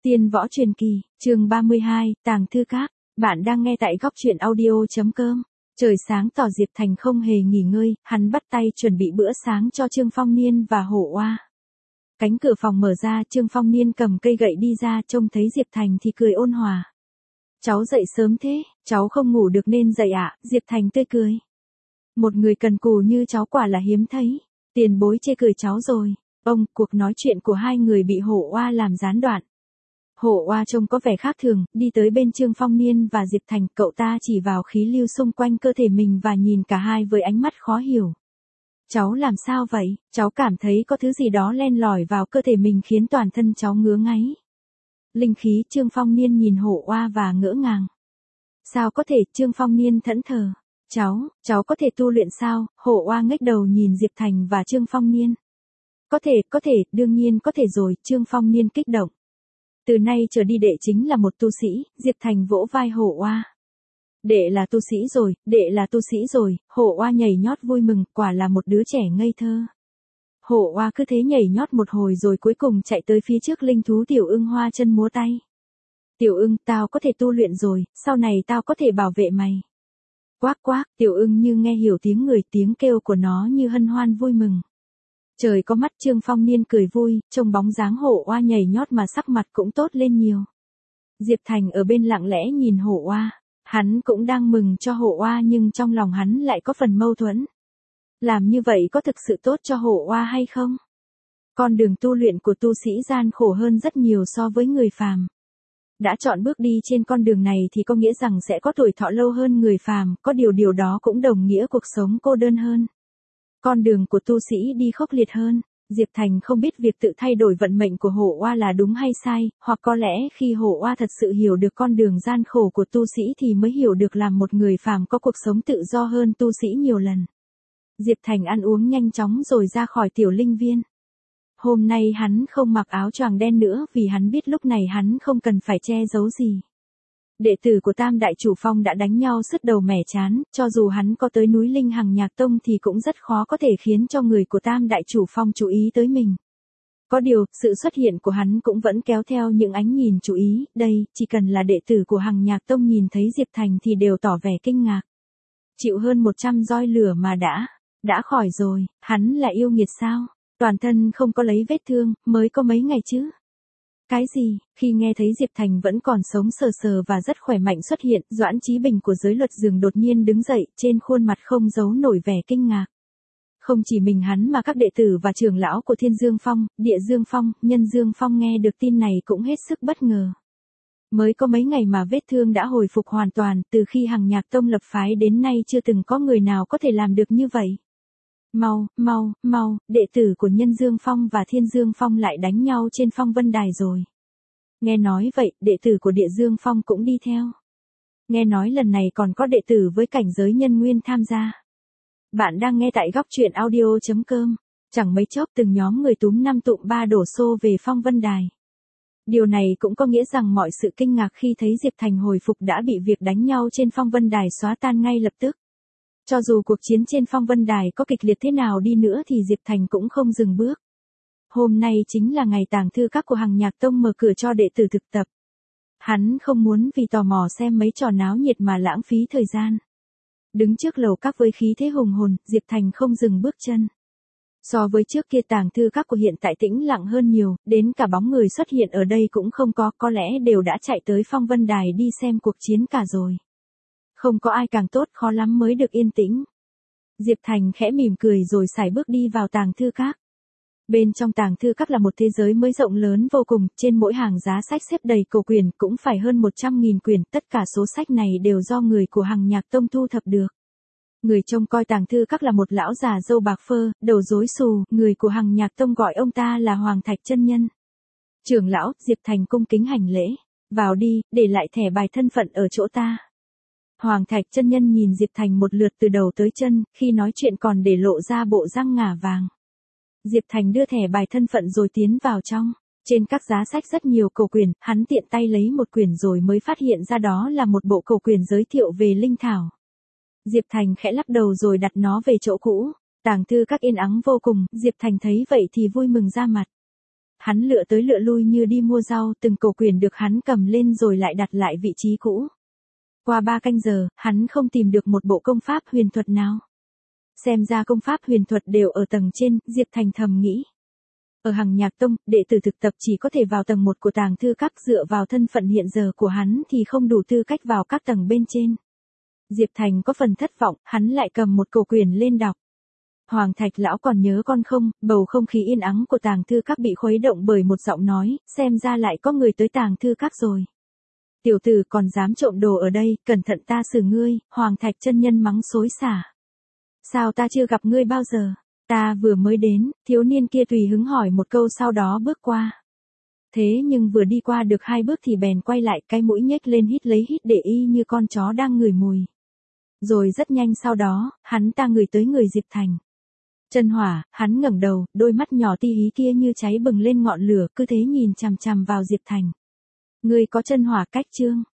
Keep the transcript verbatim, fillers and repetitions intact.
Tiên võ truyền kỳ, chương ba mươi hai, Tàng thư các. Bạn đang nghe tại góc truyện audio.com. Trời sáng tỏ Diệp Thành không hề nghỉ ngơi, hắn bắt tay chuẩn bị bữa sáng cho Trương Phong Niên và Hổ Oa. Cánh cửa phòng mở ra, Trương Phong Niên cầm cây gậy đi ra, trông thấy Diệp Thành thì cười ôn hòa. Cháu dậy sớm thế, cháu không ngủ được nên dậy ạ, à? Diệp Thành tươi cười. Một người cần cù như cháu quả là hiếm thấy. Tiền bối chê cười cháu rồi. Ông, cuộc nói chuyện của hai người bị Hổ Oa làm gián đoạn. Hổ Oa trông có vẻ khác thường, đi tới bên Trương Phong Niên và Diệp Thành, cậu ta chỉ vào khí lưu xung quanh cơ thể mình và nhìn cả hai với ánh mắt khó hiểu. Cháu làm sao vậy? Cháu cảm thấy có thứ gì đó len lỏi vào cơ thể mình khiến toàn thân cháu ngứa ngáy. Linh khí. Trương Phong Niên nhìn Hổ Oa và ngỡ ngàng. Sao có thể? Trương Phong Niên thẫn thờ. Cháu, cháu có thể tu luyện sao? Hổ Oa ngếch đầu nhìn Diệp Thành và Trương Phong Niên. Có thể, có thể, đương nhiên có thể rồi, Trương Phong Niên kích động. Từ nay trở đi đệ chính là một tu sĩ. Diệp Thành vỗ vai Hổ Oa. Đệ là tu sĩ rồi, đệ là tu sĩ rồi. Hổ Oa nhảy nhót vui mừng, quả là một đứa trẻ ngây thơ. Hổ Oa cứ thế nhảy nhót một hồi rồi cuối cùng chạy tới phía trước linh thú Tiểu Ưng hoa chân múa tay. Tiểu Ưng, tao có thể tu luyện rồi, sau này tao có thể bảo vệ mày. Quác quác, Tiểu Ưng như nghe hiểu tiếng người, tiếng kêu của nó như hân hoan vui mừng. Trời có mắt. Trương Phong Niên cười vui, trông bóng dáng Hổ Oa nhảy nhót mà sắc mặt cũng tốt lên nhiều. Diệp Thành ở bên lặng lẽ nhìn Hổ Oa, hắn cũng đang mừng cho Hổ Oa nhưng trong lòng hắn lại có phần mâu thuẫn. Làm như vậy có thực sự tốt cho Hổ Oa hay không? Con đường tu luyện của tu sĩ gian khổ hơn rất nhiều so với người phàm. Đã chọn bước đi trên con đường này thì có nghĩa rằng sẽ có tuổi thọ lâu hơn người phàm, có điều điều đó cũng đồng nghĩa cuộc sống cô đơn hơn. Con đường của tu sĩ đi khốc liệt hơn. Diệp Thành không biết việc tự thay đổi vận mệnh của Hổ Oa là đúng hay sai, hoặc có lẽ khi Hổ Oa thật sự hiểu được con đường gian khổ của tu sĩ thì mới hiểu được làm một người phàm có cuộc sống tự do hơn tu sĩ nhiều lần. Diệp Thành ăn uống nhanh chóng rồi ra khỏi tiểu linh viên. Hôm nay hắn không mặc áo choàng đen nữa vì hắn biết lúc này hắn không cần phải che giấu gì. Đệ tử của Tam Đại Chủ Phong đã đánh nhau sứt đầu mẻ chán, cho dù hắn có tới núi Linh Hằng Nhạc Tông thì cũng rất khó có thể khiến cho người của Tam Đại Chủ Phong chú ý tới mình. Có điều, sự xuất hiện của hắn cũng vẫn kéo theo những ánh nhìn chú ý, đây, chỉ cần là đệ tử của Hằng Nhạc Tông nhìn thấy Diệp Thành thì đều tỏ vẻ kinh ngạc. Chịu hơn một trăm roi lửa mà đã, đã khỏi rồi, hắn là yêu nghiệt sao? Toàn thân không có lấy vết thương, mới có mấy ngày chứ? Cái gì? Khi nghe thấy Diệp Thành vẫn còn sống sờ sờ và rất khỏe mạnh xuất hiện, Doãn Chí Bình của giới luật dường đột nhiên đứng dậy, trên khuôn mặt không giấu nổi vẻ kinh ngạc. Không chỉ mình hắn mà các đệ tử và trưởng lão của Thiên Dương Phong, Địa Dương Phong, Nhân Dương Phong nghe được tin này cũng hết sức bất ngờ. Mới có mấy ngày mà vết thương đã hồi phục hoàn toàn, từ khi Hằng Nhạc Tông lập phái đến nay chưa từng có người nào có thể làm được như vậy. Mau, mau, mau, đệ tử của Nhân Dương Phong và Thiên Dương Phong lại đánh nhau trên Phong Vân Đài rồi. Nghe nói vậy, đệ tử của Địa Dương Phong cũng đi theo. Nghe nói lần này còn có đệ tử với cảnh giới nhân nguyên tham gia. Bạn đang nghe tại góc truyện audio.com. Chẳng mấy chốc từng nhóm người túm năm tụm ba đổ xô về Phong Vân Đài. Điều này cũng có nghĩa rằng mọi sự kinh ngạc khi thấy Diệp Thành hồi phục đã bị việc đánh nhau trên Phong Vân Đài xóa tan ngay lập tức. Cho dù cuộc chiến trên Phong Vân Đài có kịch liệt thế nào đi nữa thì Diệp Thành cũng không dừng bước. Hôm nay chính là ngày tàng thư các của Hằng Nhạc Tông mở cửa cho đệ tử thực tập. Hắn không muốn vì tò mò xem mấy trò náo nhiệt mà lãng phí thời gian. Đứng trước lầu các với khí thế hùng hồn, Diệp Thành không dừng bước chân. So với trước kia tàng thư các của hiện tại tĩnh lặng hơn nhiều, đến cả bóng người xuất hiện ở đây cũng không có, có lẽ đều đã chạy tới Phong Vân Đài đi xem cuộc chiến cả rồi. Không có ai càng tốt, khó lắm mới được yên tĩnh. Diệp Thành khẽ mỉm cười rồi sải bước đi vào tàng thư các. Bên trong tàng thư các là một thế giới mới rộng lớn vô cùng, trên mỗi hàng giá sách xếp đầy cổ quyển, cũng phải hơn một trăm nghìn quyển, tất cả số sách này đều do người của Hằng Nhạc Tông thu thập được. Người trông coi tàng thư các là một lão già râu bạc phơ, đầu rối xù, người của Hằng Nhạc Tông gọi ông ta là Hoàng Thạch Chân Nhân. Trưởng lão. Diệp Thành cung kính hành lễ. Vào đi, để lại thẻ bài thân phận ở chỗ ta. Hoàng Thạch Chân Nhân nhìn Diệp Thành một lượt từ đầu tới chân, khi nói chuyện còn để lộ ra bộ răng ngà vàng. Diệp Thành đưa thẻ bài thân phận rồi tiến vào trong. Trên các giá sách rất nhiều cổ quyển, hắn tiện tay lấy một quyển rồi mới phát hiện ra đó là một bộ cổ quyển giới thiệu về linh thảo. Diệp Thành khẽ lắc đầu rồi đặt nó về chỗ cũ. Tàng thư các yên ắng vô cùng, Diệp Thành thấy vậy thì vui mừng ra mặt. hắn lựa tới lựa lui như đi mua rau, từng cổ quyển được hắn cầm lên rồi lại đặt lại vị trí cũ. Qua ba canh giờ, hắn không tìm được một bộ công pháp huyền thuật nào. Xem ra công pháp huyền thuật đều ở tầng trên, Diệp Thành thầm nghĩ. Ở Hằng Nhạc Tông, đệ tử thực tập chỉ có thể vào tầng một của tàng thư các, dựa vào thân phận hiện giờ của hắn thì không đủ tư cách vào các tầng bên trên. Diệp Thành có phần thất vọng, hắn lại cầm một cổ quyển lên đọc. Hoàng Thạch lão còn nhớ con không? Bầu không khí yên ắng của tàng thư các bị khuấy động bởi một giọng nói, xem ra lại có người tới tàng thư các rồi. Tiểu tử còn dám trộm đồ ở đây, cẩn thận ta xử ngươi. Hoàng Thạch chân nhân mắng xối xả. Sao ta chưa gặp ngươi bao giờ? Ta vừa mới đến, thiếu niên kia tùy hứng hỏi một câu sau đó bước qua. Thế nhưng vừa đi qua được hai bước thì bèn quay lại, cái mũi nhếch lên hít lấy hít để y như con chó đang ngửi mùi. Rồi rất nhanh sau đó, hắn ta ngửi tới người Diệp Thành. Chân hỏa, hắn ngẩng đầu, đôi mắt nhỏ ti hí kia như cháy bừng lên ngọn lửa, cứ thế nhìn chằm chằm vào Diệp Thành. Ngươi có chân hỏa cách trương?